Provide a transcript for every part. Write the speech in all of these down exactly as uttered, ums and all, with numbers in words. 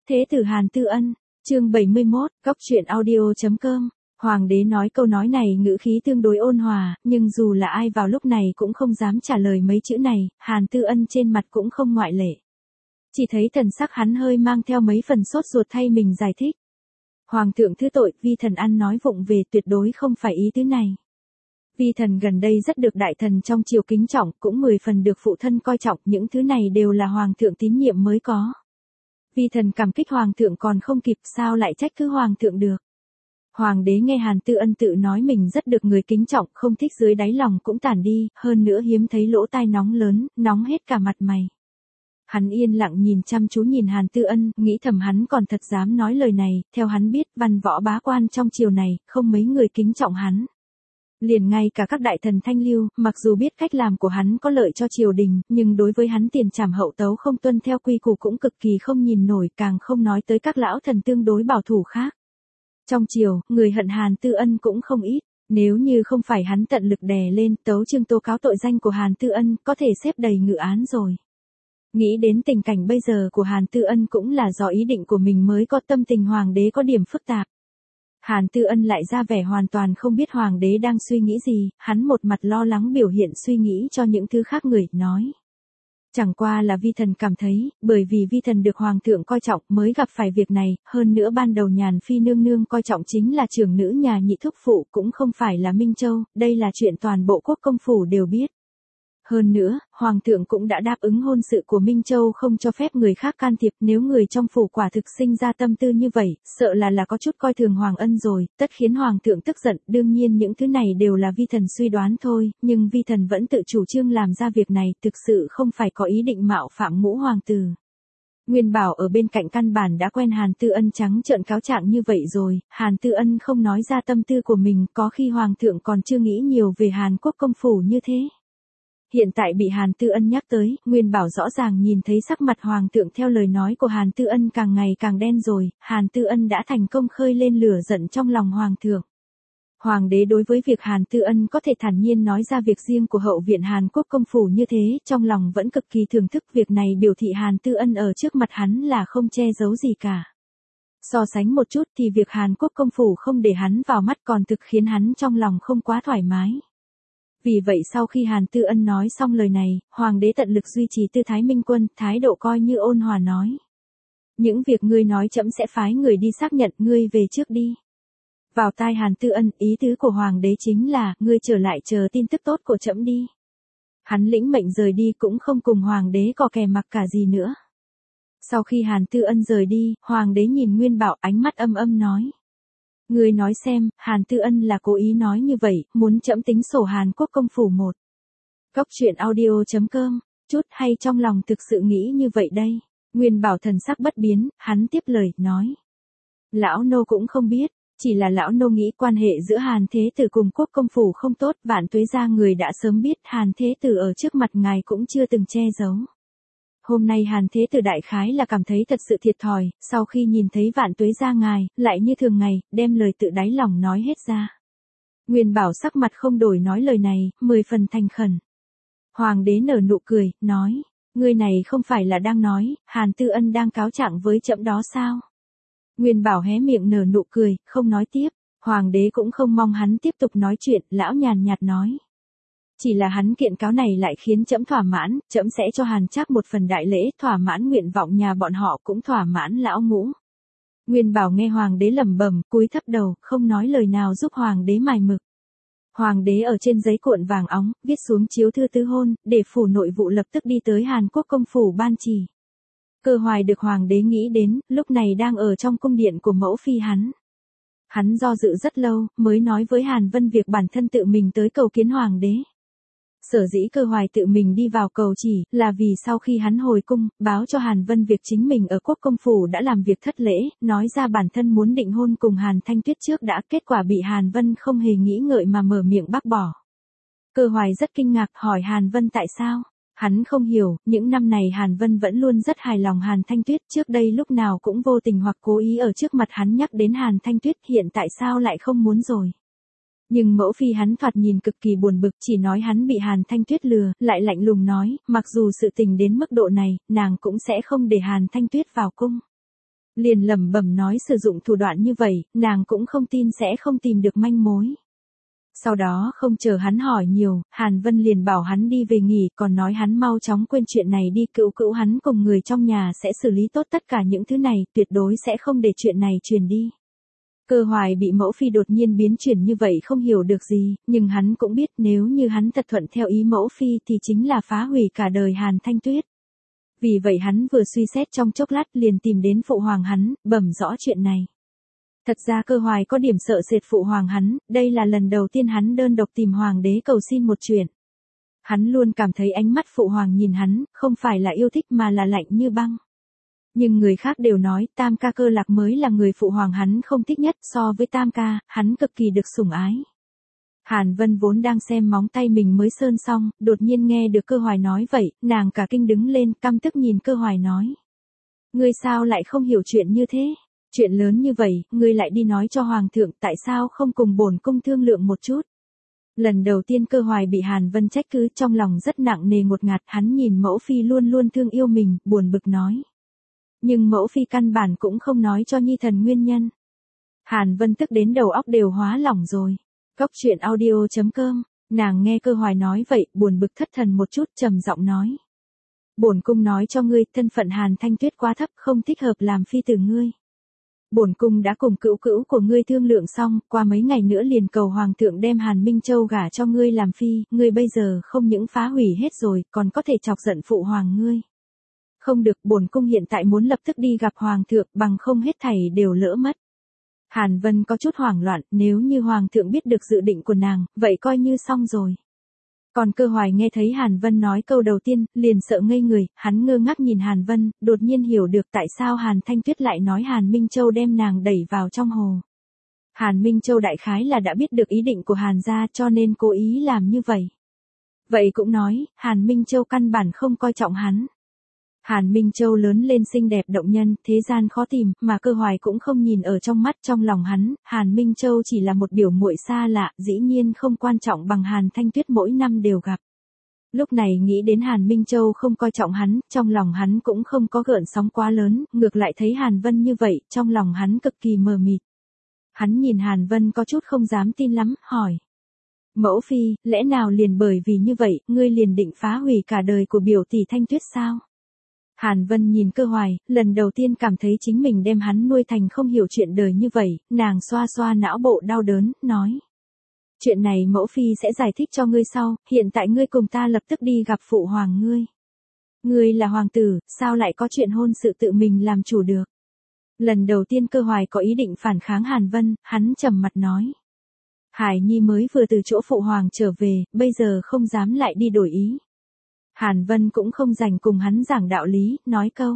Thế tử Hàn Tư Ân, chương bảy mươi mốt, góc truyện audio.com. Hoàng đế nói câu nói này ngữ khí tương đối ôn hòa, nhưng dù là ai vào lúc này cũng không dám trả lời mấy chữ này, Hàn Tư Ân trên mặt cũng không ngoại lệ. Chỉ thấy thần sắc hắn hơi mang theo mấy phần sốt ruột thay mình giải thích. Hoàng thượng thứ tội, vi thần ăn nói vụng về, tuyệt đối không phải ý tứ này. Vi thần gần đây rất được đại thần trong triều kính trọng, cũng mười phần được phụ thân coi trọng, những thứ này đều là hoàng thượng tín nhiệm mới có. Vi thần cảm kích hoàng thượng còn không kịp, sao lại trách cứ hoàng thượng được. Hoàng đế nghe Hàn Tư Ân tự nói mình rất được người kính trọng, không thích dưới đáy lòng cũng tản đi, hơn nữa hiếm thấy lỗ tai nóng lớn, nóng hết cả mặt mày. Hắn yên lặng nhìn chăm chú nhìn Hàn Tư Ân, nghĩ thầm hắn còn thật dám nói lời này, theo hắn biết văn võ bá quan trong triều này, không mấy người kính trọng hắn. Liền ngay cả các đại thần thanh lưu, mặc dù biết cách làm của hắn có lợi cho triều đình, nhưng đối với hắn tiền trảm hậu tấu không tuân theo quy củ cũng cực kỳ không nhìn nổi, càng không nói tới các lão thần tương đối bảo thủ khác. Trong triều, người hận Hàn Tư Ân cũng không ít, nếu như không phải hắn tận lực đè lên, tấu chương tố cáo tội danh của Hàn Tư Ân, có thể xếp đầy ngự án rồi. Nghĩ đến tình cảnh bây giờ của Hàn Tư Ân cũng là do ý định của mình mới có, tâm tình hoàng đế có điểm phức tạp. Hàn Tư Ân lại ra vẻ hoàn toàn không biết hoàng đế đang suy nghĩ gì, hắn một mặt lo lắng biểu hiện suy nghĩ cho những thứ khác người, nói. Chẳng qua là vi thần cảm thấy, bởi vì vi thần được hoàng thượng coi trọng mới gặp phải việc này, hơn nữa ban đầu Nhàn Phi nương nương coi trọng chính là trưởng nữ nhà nhị thúc phụ, cũng không phải là Minh Châu, đây là chuyện toàn bộ quốc công phủ đều biết. Hơn nữa, Hoàng thượng cũng đã đáp ứng hôn sự của Minh Châu không cho phép người khác can thiệp, nếu người trong phủ quả thực sinh ra tâm tư như vậy, sợ là là có chút coi thường Hoàng ân rồi, tất khiến Hoàng thượng tức giận, đương nhiên những thứ này đều là vi thần suy đoán thôi, nhưng vi thần vẫn tự chủ trương làm ra việc này, thực sự không phải có ý định mạo phạm ngũ hoàng tử. Nguyên Bảo ở bên cạnh căn bản đã quen Hàn Tư Ân trắng trợn cáo trạng như vậy rồi, Hàn Tư Ân không nói ra tâm tư của mình, có khi Hoàng thượng còn chưa nghĩ nhiều về Hàn Quốc công phủ như thế. Hiện tại bị Hàn Tư Ân nhắc tới, Nguyên Bảo rõ ràng nhìn thấy sắc mặt hoàng thượng theo lời nói của Hàn Tư Ân càng ngày càng đen rồi, Hàn Tư Ân đã thành công khơi lên lửa giận trong lòng hoàng thượng. Hoàng đế đối với việc Hàn Tư Ân có thể thản nhiên nói ra việc riêng của hậu viện Hàn Quốc công phủ như thế, trong lòng vẫn cực kỳ thưởng thức, việc này biểu thị Hàn Tư Ân ở trước mặt hắn là không che giấu gì cả. So sánh một chút thì việc Hàn Quốc công phủ không để hắn vào mắt còn thực khiến hắn trong lòng không quá thoải mái. Vì vậy sau khi Hàn Tư Ân nói xong lời này, hoàng đế tận lực duy trì tư thái minh quân, thái độ coi như ôn hòa nói. Những việc ngươi nói trẫm sẽ phái người đi xác nhận, ngươi về trước đi. Vào tai Hàn Tư Ân, ý tứ của hoàng đế chính là, ngươi trở lại chờ tin tức tốt của trẫm đi. Hắn lĩnh mệnh rời đi cũng không cùng hoàng đế có kè mặc cả gì nữa. Sau khi Hàn Tư Ân rời đi, hoàng đế nhìn Nguyên Bảo ánh mắt âm âm nói. Ngươi nói xem, Hàn Tư Ân là cố ý nói như vậy, muốn trẫm tính sổ Hàn Quốc công phủ một. Góc truyện audio.com, chút hay trong lòng thực sự nghĩ như vậy đây. Nguyên Bảo thần sắc bất biến, hắn tiếp lời, nói. Lão nô cũng không biết, chỉ là lão nô nghĩ quan hệ giữa Hàn Thế Tử cùng quốc công phủ không tốt, Vạn Tuế gia người đã sớm biết, Hàn Thế Tử ở trước mặt ngài cũng chưa từng che giấu. Hôm nay Hàn Thế Tử đại khái là cảm thấy thật sự thiệt thòi, sau khi nhìn thấy Vạn Tuế gia ngài, lại như thường ngày, đem lời tự đáy lòng nói hết ra. Nguyên Bảo sắc mặt không đổi nói lời này, mười phần thành khẩn. Hoàng đế nở nụ cười, nói, ngươi này không phải là đang nói, Hàn Tư Ân đang cáo trạng với trẫm đó sao? Nguyên Bảo hé miệng nở nụ cười, không nói tiếp, Hoàng đế cũng không mong hắn tiếp tục nói chuyện, lão nhàn nhạt nói. Chỉ là hắn kiện cáo này lại khiến trẫm thỏa mãn, trẫm sẽ cho Hàn Trác một phần đại lễ, thỏa mãn nguyện vọng nhà bọn họ cũng thỏa mãn lão ngũ. Nguyên Bảo nghe hoàng đế lẩm bẩm, cúi thấp đầu, không nói lời nào giúp hoàng đế mài mực. Hoàng đế ở trên giấy cuộn vàng óng, viết xuống chiếu thư tứ hôn, để phủ nội vụ lập tức đi tới Hàn Quốc công phủ ban chỉ. Cơ Hoài được hoàng đế nghĩ đến, lúc này đang ở trong cung điện của mẫu phi hắn. Hắn do dự rất lâu, mới nói với Hàn Vân việc bản thân tự mình tới cầu kiến hoàng đế. Sở dĩ Cơ Hoài tự mình đi vào cầu chỉ, là vì sau khi hắn hồi cung, báo cho Hàn Vân việc chính mình ở quốc công phủ đã làm việc thất lễ, nói ra bản thân muốn định hôn cùng Hàn Thanh Tuyết trước đã, kết quả bị Hàn Vân không hề nghĩ ngợi mà mở miệng bác bỏ. Cơ Hoài rất kinh ngạc hỏi Hàn Vân tại sao, hắn không hiểu, những năm này Hàn Vân vẫn luôn rất hài lòng Hàn Thanh Tuyết, trước đây lúc nào cũng vô tình hoặc cố ý ở trước mặt hắn nhắc đến Hàn Thanh Tuyết, hiện tại sao lại không muốn rồi. Nhưng mẫu phi hắn thoạt nhìn cực kỳ buồn bực, chỉ nói hắn bị Hàn Thanh Tuyết lừa, lại lạnh lùng nói, mặc dù sự tình đến mức độ này, nàng cũng sẽ không để Hàn Thanh Tuyết vào cung. Liền lẩm bẩm nói sử dụng thủ đoạn như vậy, nàng cũng không tin sẽ không tìm được manh mối. Sau đó không chờ hắn hỏi nhiều, Hàn Vân liền bảo hắn đi về nghỉ, còn nói hắn mau chóng quên chuyện này đi, cữu cữu hắn cùng người trong nhà sẽ xử lý tốt tất cả những thứ này, tuyệt đối sẽ không để chuyện này truyền đi. Cơ Hoài bị mẫu phi đột nhiên biến chuyển như vậy không hiểu được gì, nhưng hắn cũng biết nếu như hắn thật thuận theo ý mẫu phi thì chính là phá hủy cả đời Hàn Thanh Tuyết. Vì vậy hắn vừa suy xét trong chốc lát liền tìm đến phụ hoàng hắn, bẩm rõ chuyện này. Thật ra Cơ Hoài có điểm sợ sệt phụ hoàng hắn, đây là lần đầu tiên hắn đơn độc tìm hoàng đế cầu xin một chuyện. Hắn luôn cảm thấy ánh mắt phụ hoàng nhìn hắn, không phải là yêu thích mà là lạnh như băng. Nhưng người khác đều nói Tam ca Cơ Lạc mới là người phụ hoàng hắn không thích nhất, so với Tam ca, hắn cực kỳ được sủng ái. Hàn Vân vốn đang xem móng tay mình mới sơn xong, đột nhiên nghe được Cơ Hoài nói vậy, nàng cả kinh đứng lên, căm tức nhìn Cơ Hoài nói. Ngươi sao lại không hiểu chuyện như thế? Chuyện lớn như vậy, ngươi lại đi nói cho hoàng thượng, tại sao không cùng bổn cung thương lượng một chút? Lần đầu tiên Cơ Hoài bị Hàn Vân trách cứ, trong lòng rất nặng nề ngột ngạt, hắn nhìn mẫu phi luôn luôn thương yêu mình, buồn bực nói. Nhưng mẫu phi căn bản cũng không nói cho nhi thần nguyên nhân. Hàn Vân tức đến đầu óc đều hóa lỏng rồi. Cóc truyện audio chấm com, nàng nghe Cơ Hoài nói vậy, buồn bực thất thần một chút, trầm giọng nói. Bổn cung nói cho ngươi, thân phận Hàn Thanh Tuyết quá thấp, không thích hợp làm phi tử ngươi. Bổn cung đã cùng cữu cữu của ngươi thương lượng xong, qua mấy ngày nữa liền cầu hoàng thượng đem Hàn Minh Châu gả cho ngươi làm phi, ngươi bây giờ không những phá hủy hết rồi, còn có thể chọc giận phụ hoàng ngươi. Không được, bổn cung hiện tại muốn lập tức đi gặp hoàng thượng, bằng không hết thảy đều lỡ mất. Hàn Vân có chút hoảng loạn, nếu như hoàng thượng biết được dự định của nàng, vậy coi như xong rồi. Còn Cơ Hoài nghe thấy Hàn Vân nói câu đầu tiên, liền sợ ngây người, hắn ngơ ngác nhìn Hàn Vân, đột nhiên hiểu được tại sao Hàn Thanh Tuyết lại nói Hàn Minh Châu đem nàng đẩy vào trong hồ. Hàn Minh Châu đại khái là đã biết được ý định của Hàn gia cho nên cố ý làm như vậy. Vậy cũng nói, Hàn Minh Châu căn bản không coi trọng hắn. Hàn Minh Châu lớn lên xinh đẹp động nhân, thế gian khó tìm, mà Cơ Hoài cũng không nhìn ở trong mắt, trong lòng hắn, Hàn Minh Châu chỉ là một biểu muội xa lạ, dĩ nhiên không quan trọng bằng Hàn Thanh Tuyết mỗi năm đều gặp. Lúc này nghĩ đến Hàn Minh Châu không coi trọng hắn, trong lòng hắn cũng không có gợn sóng quá lớn, ngược lại thấy Hàn Vân như vậy, trong lòng hắn cực kỳ mờ mịt. Hắn nhìn Hàn Vân có chút không dám tin lắm, hỏi. Mẫu phi, lẽ nào liền bởi vì như vậy, ngươi liền định phá hủy cả đời của biểu tỷ Thanh Tuyết sao? Hàn Vân nhìn Cơ Hoài, lần đầu tiên cảm thấy chính mình đem hắn nuôi thành không hiểu chuyện đời như vậy, nàng xoa xoa não bộ đau đớn, nói. Chuyện này mẫu phi sẽ giải thích cho ngươi sau, hiện tại ngươi cùng ta lập tức đi gặp phụ hoàng ngươi. Ngươi là hoàng tử, sao lại có chuyện hôn sự tự mình làm chủ được? Lần đầu tiên Cơ Hoài có ý định phản kháng Hàn Vân, hắn trầm mặt nói. Hải Nhi mới vừa từ chỗ phụ hoàng trở về, bây giờ không dám lại đi đổi ý. Hàn Vân cũng không rảnh cùng hắn giảng đạo lý, nói câu.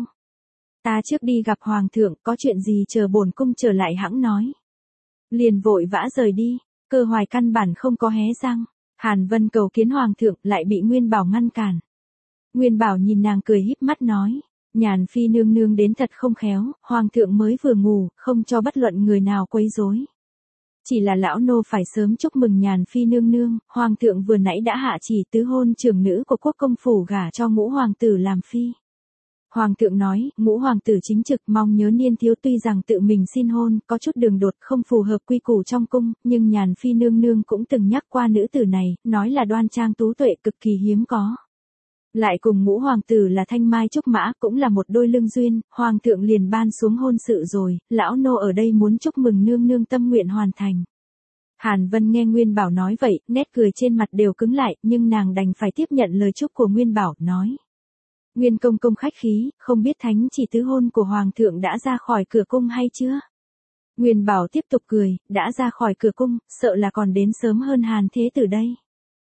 Ta trước đi gặp hoàng thượng, có chuyện gì chờ bổn cung trở lại hẵng nói. Liền vội vã rời đi, Cơ Hoài căn bản không có hé răng. Hàn Vân cầu kiến hoàng thượng lại bị Nguyên Bảo ngăn cản. Nguyên Bảo nhìn nàng cười híp mắt nói. Nhàn phi nương nương đến thật không khéo, hoàng thượng mới vừa ngủ, không cho bất luận người nào quấy rối. Chỉ là lão nô phải sớm chúc mừng Nhàn phi nương nương, hoàng thượng vừa nãy đã hạ chỉ tứ hôn trưởng nữ của quốc công phủ gả cho ngũ hoàng tử làm phi. Hoàng thượng nói, ngũ hoàng tử chính trực mong nhớ niên thiếu tuy rằng tự mình xin hôn, có chút đường đột không phù hợp quy củ trong cung, nhưng Nhàn phi nương nương cũng từng nhắc qua nữ tử này, nói là đoan trang tú tuệ cực kỳ hiếm có. Lại cùng ngũ hoàng tử là thanh mai trúc mã, cũng là một đôi lương duyên, hoàng thượng liền ban xuống hôn sự rồi, lão nô ở đây muốn chúc mừng nương nương tâm nguyện hoàn thành. Hàn Vân nghe Nguyên Bảo nói vậy, nét cười trên mặt đều cứng lại, nhưng nàng đành phải tiếp nhận lời chúc của Nguyên Bảo, nói. Nguyên công công khách khí, không biết thánh chỉ tứ hôn của hoàng thượng đã ra khỏi cửa cung hay chưa? Nguyên Bảo tiếp tục cười, đã ra khỏi cửa cung, sợ là còn đến sớm hơn Hàn Thế Tử đây.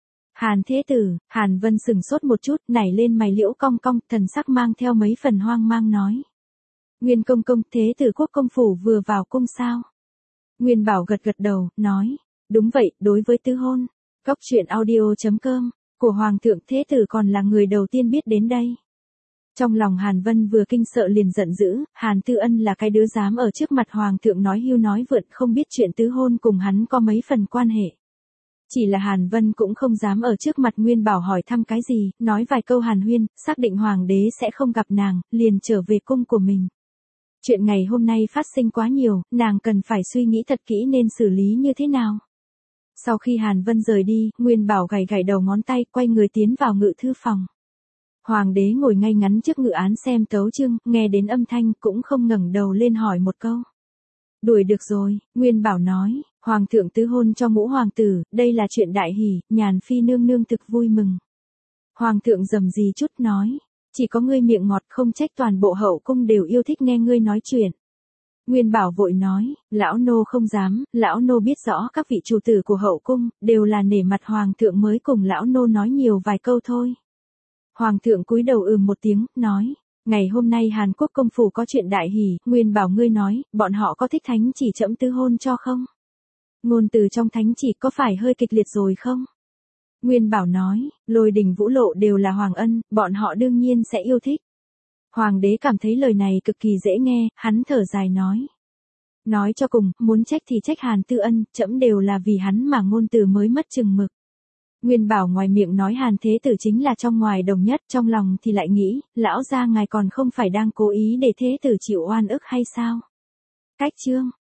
Hàn Thế Tử, Hàn Vân sừng sốt một chút, nảy lên mày liễu cong cong, thần sắc mang theo mấy phần hoang mang nói. Nguyên công công, Thế Tử quốc công phủ vừa vào cung sao? Nguyên Bảo gật gật đầu, nói. Đúng vậy, đối với tứ hôn. Cóc truyện audio chấm com, của Hoàng thượng Thế Tử còn là người đầu tiên biết đến đây. Trong lòng Hàn Vân vừa kinh sợ liền giận dữ, Hàn Tư Ân là cái đứa dám ở trước mặt Hoàng thượng nói hưu nói vượn, không biết chuyện tứ hôn cùng hắn có mấy phần quan hệ. Chỉ là Hàn Vân cũng không dám ở trước mặt Nguyên Bảo hỏi thăm cái gì, nói vài câu hàn huyên, xác định Hoàng đế sẽ không gặp nàng, liền trở về cung của mình. Chuyện ngày hôm nay phát sinh quá nhiều, nàng cần phải suy nghĩ thật kỹ nên xử lý như thế nào. Sau khi Hàn Vân rời đi, Nguyên Bảo gảy gảy đầu ngón tay, quay người tiến vào ngự thư phòng. Hoàng đế ngồi ngay ngắn trước ngự án xem tấu chương, nghe đến âm thanh cũng không ngẩng đầu lên hỏi một câu. Đuổi được rồi, Nguyên Bảo nói, Hoàng thượng tứ hôn cho ngũ hoàng tử, đây là chuyện đại hỷ, Nhàn phi nương nương thực vui mừng. Hoàng thượng rầm rì chút nói, chỉ có ngươi miệng ngọt, không trách toàn bộ hậu cung đều yêu thích nghe ngươi nói chuyện. Nguyên Bảo vội nói, lão nô không dám, lão nô biết rõ các vị chủ tử của hậu cung, đều là nể mặt hoàng thượng mới cùng lão nô nói nhiều vài câu thôi. Hoàng thượng cúi đầu ừm một tiếng, nói, ngày hôm nay Hàn Quốc công phủ có chuyện đại hỷ, Nguyên Bảo ngươi nói, bọn họ có thích thánh chỉ trẫm tứ hôn cho không? Ngôn từ trong thánh chỉ có phải hơi kịch liệt rồi không? Nguyên Bảo nói, Lôi Đình Vũ Lộ đều là hoàng ân, bọn họ đương nhiên sẽ yêu thích. Hoàng đế cảm thấy lời này cực kỳ dễ nghe, hắn thở dài nói. Nói cho cùng, muốn trách thì trách Hàn Tư Ân, trẫm đều là vì hắn mà ngôn từ mới mất chừng mực. Nguyên Bảo ngoài miệng nói Hàn Thế Tử chính là trong ngoài đồng nhất, trong lòng thì lại nghĩ, lão gia ngài còn không phải đang cố ý để Thế Tử chịu oan ức hay sao? Cách chương